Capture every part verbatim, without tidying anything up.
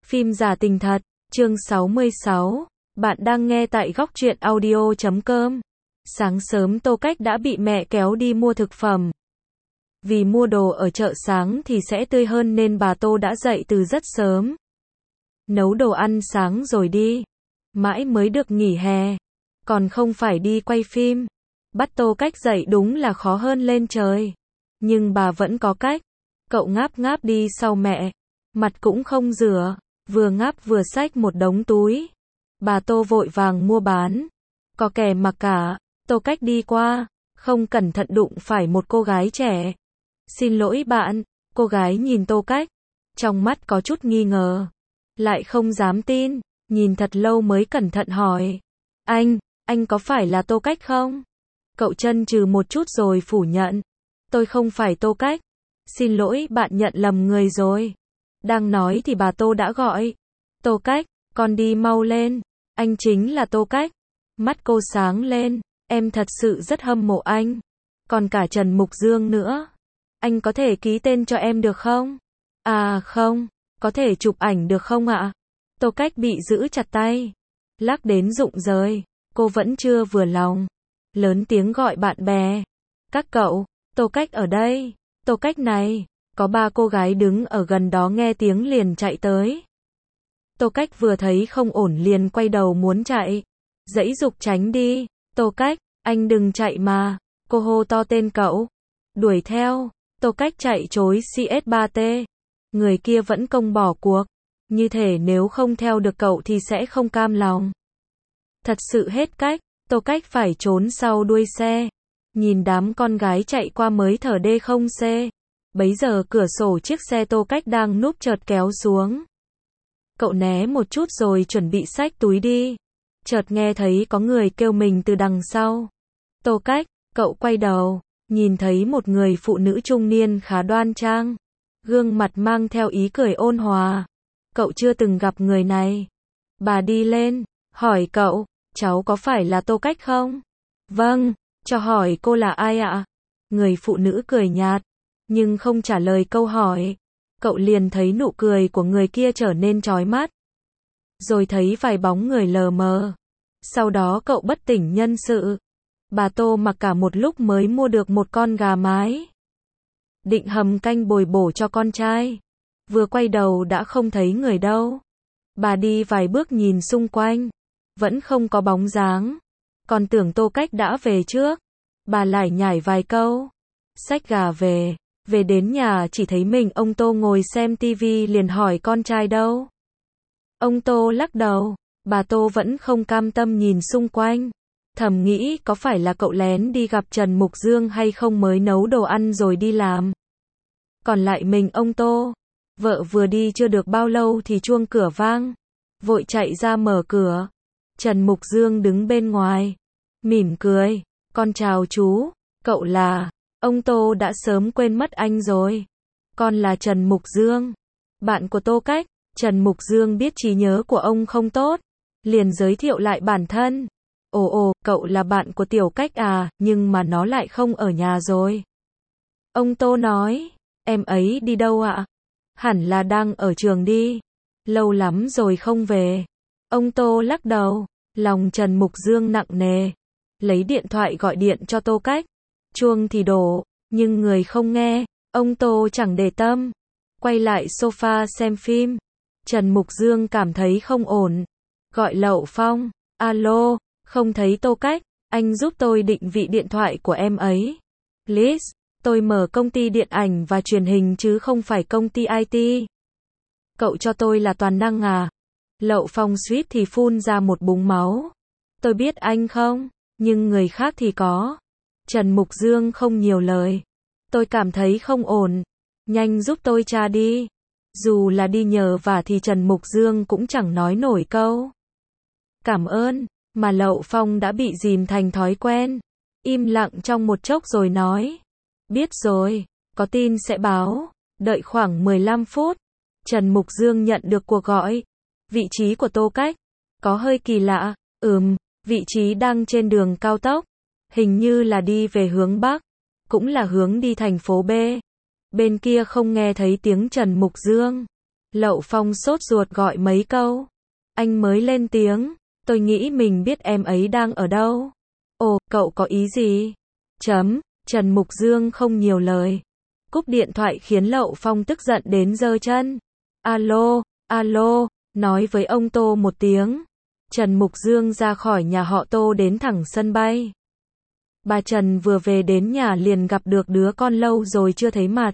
Phim giả tình thật, chương sáu mươi sáu. Bạn đang nghe tại góc truyện audio chấm com. Sáng sớm Tô Cách đã bị mẹ kéo đi mua thực phẩm. Vì mua đồ ở chợ sáng thì sẽ tươi hơn nên bà Tô đã dậy từ rất sớm. Nấu đồ ăn sáng rồi đi. Mãi mới được nghỉ hè. Còn không phải đi quay phim. Bắt Tô Cách dậy đúng là khó hơn lên trời. Nhưng bà vẫn có cách. Cậu ngáp ngáp đi sau mẹ. Mặt cũng không rửa. Vừa ngáp vừa xách một đống túi. Bà Tô vội vàng mua bán. Có kẻ mặc cả. Tô Cách đi qua. Không cẩn thận đụng phải một cô gái trẻ. Xin lỗi bạn. Cô gái nhìn Tô Cách. Trong mắt có chút nghi ngờ. Lại không dám tin. Nhìn thật lâu mới cẩn thận hỏi. Anh, anh có phải là Tô Cách không? Cậu chần chừ một chút rồi phủ nhận. Tôi không phải Tô Cách. Xin lỗi bạn nhận lầm người rồi. Đang nói thì bà Tô đã gọi. Tô Cách, con đi mau lên. Anh chính là Tô Cách. Mắt cô sáng lên. Em thật sự rất hâm mộ anh. Còn cả Trần Mục Dương nữa. Anh có thể ký tên cho em được không? À không. Có thể chụp ảnh được không ạ? Tô Cách bị giữ chặt tay. Lắc đến rụng rời. Cô vẫn chưa vừa lòng. Lớn tiếng gọi bạn bè. Các cậu, Tô Cách ở đây. Tô Cách này. Có ba cô gái đứng ở gần đó nghe tiếng liền chạy tới. Tô Cách vừa thấy không ổn liền quay đầu muốn chạy. Giãy giục tránh đi. Tô Cách, anh đừng chạy mà. Cô hô to tên cậu. Đuổi theo. Tô Cách chạy trối xê ét ba T. Người kia vẫn công bỏ cuộc. Như thể nếu không theo được cậu thì sẽ không cam lòng. Thật sự hết cách. Tô Cách phải trốn sau đuôi xe. Nhìn đám con gái chạy qua mới thở đê không xê. Bấy giờ cửa sổ chiếc xe Tô Cách đang núp chợt kéo xuống. Cậu né một chút rồi chuẩn bị xách túi đi. Chợt nghe thấy có người kêu mình từ đằng sau. Tô Cách, cậu quay đầu. Nhìn thấy một người phụ nữ trung niên khá đoan trang. Gương mặt mang theo ý cười ôn hòa. Cậu chưa từng gặp người này. Bà đi lên, hỏi cậu, cháu có phải là Tô Cách không? Vâng, cho hỏi cô là ai ạ? Người phụ nữ cười nhạt. Nhưng không trả lời câu hỏi. Cậu liền thấy nụ cười của người kia trở nên chói mắt. Rồi thấy vài bóng người lờ mờ. Sau đó cậu bất tỉnh nhân sự. Bà Tô mặc cả một lúc mới mua được một con gà mái. Định hầm canh bồi bổ cho con trai. Vừa quay đầu đã không thấy người đâu. Bà đi vài bước nhìn xung quanh. Vẫn không có bóng dáng. Còn tưởng Tô Cách đã về trước. Bà lải nhải vài câu. Xách gà về. Về đến nhà chỉ thấy mình ông Tô ngồi xem tivi liền hỏi con trai đâu. Ông Tô lắc đầu. Bà Tô vẫn không cam tâm nhìn xung quanh. Thầm nghĩ có phải là cậu lén đi gặp Trần Mục Dương hay không mới nấu đồ ăn rồi đi làm. Còn lại mình ông Tô. Vợ vừa đi chưa được bao lâu thì chuông cửa vang. Vội chạy ra mở cửa. Trần Mục Dương đứng bên ngoài. Mỉm cười. Con chào chú. Cậu là... Ông Tô đã sớm quên mất anh rồi. Con là Trần Mục Dương. Bạn của Tô Cách. Trần Mục Dương biết trí nhớ của ông không tốt. Liền giới thiệu lại bản thân. Ồ ồ, cậu là bạn của Tiểu Cách à, nhưng mà nó lại không ở nhà rồi. Ông Tô nói. Em ấy đi đâu ạ? Hẳn là đang ở trường đi. Lâu lắm rồi không về. Ông Tô lắc đầu. Lòng Trần Mục Dương nặng nề. Lấy điện thoại gọi điện cho Tô Cách. Chuông thì đổ, nhưng người không nghe. Ông Tô chẳng để tâm. Quay lại sofa xem phim. Trần Mục Dương cảm thấy không ổn. Gọi Lậu Phong. Alo, không thấy Tô Cách. Anh giúp tôi định vị điện thoại của em ấy. Please, tôi mở công ty điện ảnh và truyền hình chứ không phải công ty i tê. Cậu cho tôi là toàn năng à? Lậu Phong suýt thì phun ra một búng máu. Tôi biết anh không, nhưng người khác thì có. Trần Mục Dương không nhiều lời. Tôi cảm thấy không ổn. Nhanh giúp tôi tra đi. Dù là đi nhờ vả thì Trần Mục Dương cũng chẳng nói nổi câu. Cảm ơn, mà Lậu Phong đã bị dìm thành thói quen. Im lặng trong một chốc rồi nói. Biết rồi, có tin sẽ báo. Đợi khoảng mười lăm phút. Trần Mục Dương nhận được cuộc gọi. Vị trí của Tô Cách. Có hơi kỳ lạ. Ừm, vị trí đang trên đường cao tốc. Hình như là đi về hướng Bắc. Cũng là hướng đi thành phố B. Bên kia không nghe thấy tiếng Trần Mục Dương. Lậu Phong sốt ruột gọi mấy câu. Anh mới lên tiếng, tôi nghĩ mình biết em ấy đang ở đâu. Ồ, cậu có ý gì? Chấm, Trần Mục Dương không nhiều lời. Cúp điện thoại khiến Lậu Phong tức giận đến giơ chân. Alo, alo, nói với ông Tô một tiếng. Trần Mục Dương ra khỏi nhà họ Tô đến thẳng sân bay. Bà Trần vừa về đến nhà liền gặp được đứa con lâu rồi chưa thấy mặt.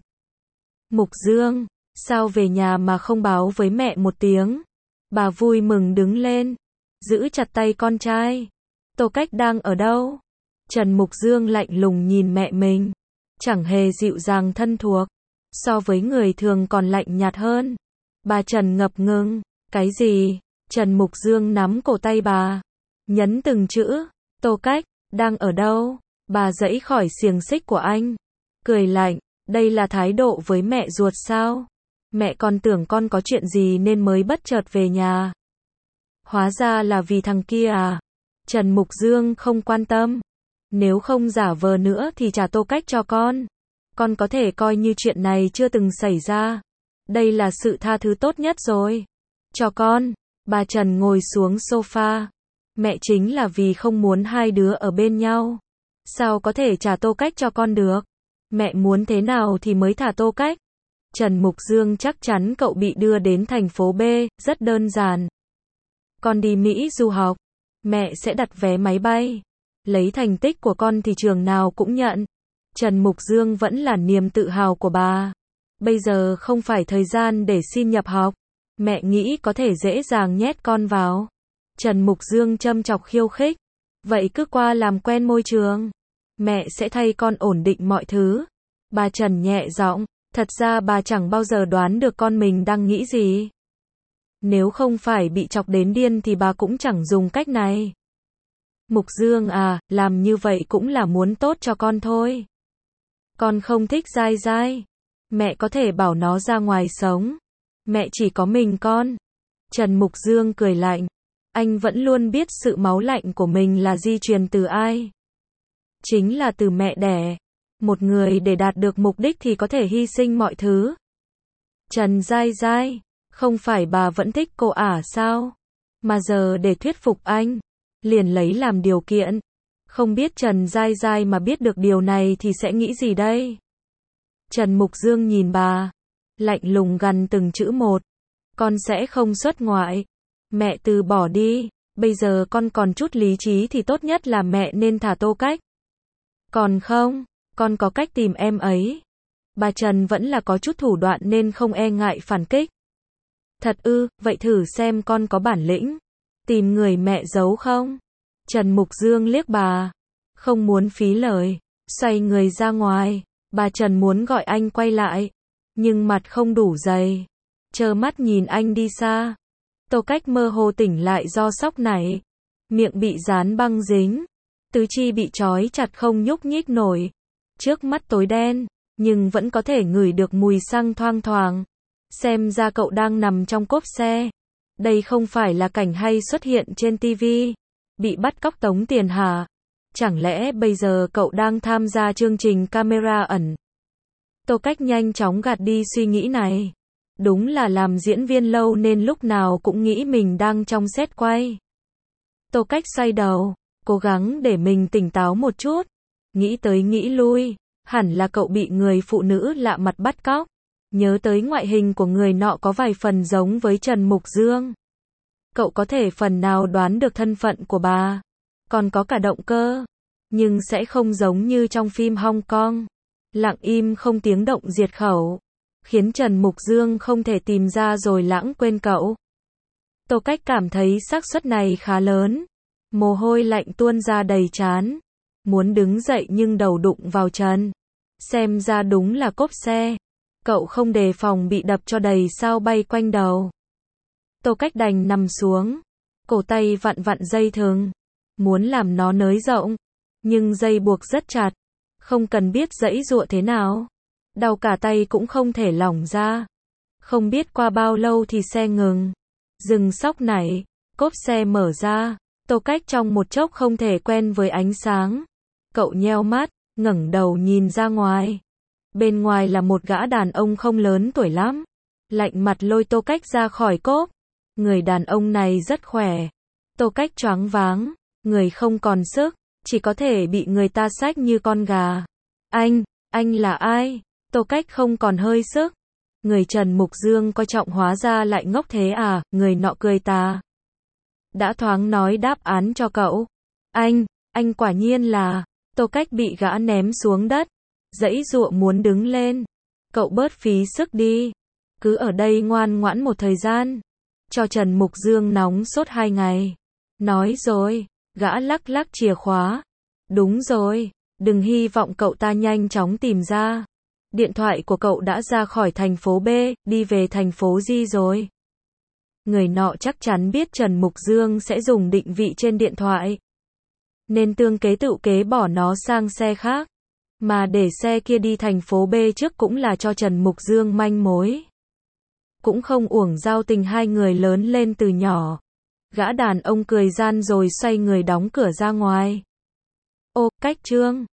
Mục Dương, sao về nhà mà không báo với mẹ một tiếng? Bà vui mừng đứng lên, giữ chặt tay con trai. Tô Cách đang ở đâu? Trần Mục Dương lạnh lùng nhìn mẹ mình, chẳng hề dịu dàng thân thuộc, so với người thường còn lạnh nhạt hơn. Bà Trần ngập ngừng, cái gì? Trần Mục Dương nắm cổ tay bà, nhấn từng chữ, Tô Cách, đang ở đâu? Bà giãy khỏi xiềng xích của anh, cười lạnh, đây là thái độ với mẹ ruột sao? Mẹ còn tưởng con có chuyện gì nên mới bất chợt về nhà. Hóa ra là vì thằng kia à? Trần Mục Dương không quan tâm. Nếu không giả vờ nữa thì trả Tô Cách cho con. Con có thể coi như chuyện này chưa từng xảy ra. Đây là sự tha thứ tốt nhất rồi. Cho con. Bà Trần ngồi xuống sofa. Mẹ chính là vì không muốn hai đứa ở bên nhau. Sao có thể trả Tô Cách cho con được? Mẹ muốn thế nào thì mới thả Tô Cách? Trần Mục Dương chắc chắn cậu bị đưa đến thành phố B, rất đơn giản. Con đi Mỹ du học, mẹ sẽ đặt vé máy bay. Lấy thành tích của con thì trường nào cũng nhận. Trần Mục Dương vẫn là niềm tự hào của bà. Bây giờ không phải thời gian để xin nhập học. Mẹ nghĩ có thể dễ dàng nhét con vào. Trần Mục Dương châm chọc khiêu khích. Vậy cứ qua làm quen môi trường. Mẹ sẽ thay con ổn định mọi thứ. Bà Trần nhẹ giọng. Thật ra bà chẳng bao giờ đoán được con mình đang nghĩ gì. Nếu không phải bị chọc đến điên thì bà cũng chẳng dùng cách này. Mục Dương à, làm như vậy cũng là muốn tốt cho con thôi. Con không thích dai dai. Mẹ có thể bảo nó ra ngoài sống. Mẹ chỉ có mình con. Trần Mục Dương cười lạnh. Anh vẫn luôn biết sự máu lạnh của mình là di truyền từ ai. Chính là từ mẹ đẻ. Một người để đạt được mục đích thì có thể hy sinh mọi thứ. Trần Giai Giai, không phải bà vẫn thích cô ả sao? Mà giờ để thuyết phục anh, liền lấy làm điều kiện. Không biết Trần Giai Giai mà biết được điều này thì sẽ nghĩ gì đây? Trần Mục Dương nhìn bà, lạnh lùng gằn từng chữ một. Con sẽ không xuất ngoại. Mẹ từ bỏ đi, bây giờ con còn chút lý trí thì tốt nhất là mẹ nên thả Tô Cách. Còn không, con có cách tìm em ấy. Bà Trần vẫn là có chút thủ đoạn nên không e ngại phản kích. Thật ư, vậy thử xem con có bản lĩnh. Tìm người mẹ giấu không? Trần Mục Dương liếc bà. Không muốn phí lời. Xoay người ra ngoài. Bà Trần muốn gọi anh quay lại. Nhưng mặt không đủ dày. Trơ mắt nhìn anh đi xa. Tô Cách mơ hồ tỉnh lại do sốc nảy. Miệng bị dán băng dính. Tứ chi bị trói chặt không nhúc nhích nổi. Trước mắt tối đen, nhưng vẫn có thể ngửi được mùi xăng thoang thoảng. Xem ra cậu đang nằm trong cốp xe. Đây không phải là cảnh hay xuất hiện trên ti vi. Bị bắt cóc tống tiền hả? Chẳng lẽ bây giờ cậu đang tham gia chương trình camera ẩn? Tô Cách nhanh chóng gạt đi suy nghĩ này. Đúng là làm diễn viên lâu nên lúc nào cũng nghĩ mình đang trong set quay. Tô Cách xoay đầu, cố gắng để mình tỉnh táo một chút. Nghĩ tới nghĩ lui, hẳn là cậu bị người phụ nữ lạ mặt bắt cóc. Nhớ tới ngoại hình của người nọ có vài phần giống với Trần Mục Dương. Cậu có thể phần nào đoán được thân phận của bà. Còn có cả động cơ. Nhưng sẽ không giống như trong phim Hong Kong. Lặng im không tiếng động diệt khẩu. Khiến Trần Mục Dương không thể tìm ra rồi lãng quên cậu. Tô Cách cảm thấy xác suất này khá lớn. Mồ hôi lạnh tuôn ra đầy trán. Muốn đứng dậy nhưng đầu đụng vào trần. Xem ra đúng là cốp xe. Cậu không đề phòng bị đập cho đầy sao bay quanh đầu. Tô Cách đành nằm xuống. Cổ tay vặn vặn dây thừng. Muốn làm nó nới rộng. Nhưng dây buộc rất chặt. Không cần biết giãy giụa thế nào. Đau cả tay cũng không thể lỏng ra. Không biết qua bao lâu thì xe ngừng. Dừng sóc nảy. Cốp xe mở ra. Tô Cách trong một chốc không thể quen với ánh sáng. Cậu nheo mắt, ngẩng đầu nhìn ra ngoài. Bên ngoài là một gã đàn ông không lớn tuổi lắm. lạnh mặt lôi Tô Cách ra khỏi cốp. Người đàn ông này rất khỏe. Tô Cách choáng váng, người không còn sức, chỉ có thể bị người ta xách như con gà. Anh, anh là ai? Tô Cách không còn hơi sức. Người Trần Mục Dương coi trọng hóa ra lại ngốc thế à, người nọ cười tà. Đã thoáng nói đáp án cho cậu. Anh, anh quả nhiên là, Tô Cách bị gã ném xuống đất, giãy giụa muốn đứng lên. Cậu bớt phí sức đi, cứ ở đây ngoan ngoãn một thời gian, cho Trần Mục Dương nóng sốt hai ngày. Nói rồi, gã lắc lắc chìa khóa. Đúng rồi, đừng hy vọng cậu ta nhanh chóng tìm ra. Điện thoại của cậu đã ra khỏi thành phố B, đi về thành phố G rồi. Người nọ chắc chắn biết Trần Mục Dương sẽ dùng định vị trên điện thoại, nên tương kế tự kế bỏ nó sang xe khác. Mà để xe kia đi thành phố B trước cũng là cho Trần Mục Dương manh mối. Cũng không uổng giao tình hai người lớn lên từ nhỏ. Gã đàn ông cười gian rồi xoay người đóng cửa ra ngoài. Ô, Cách Trương,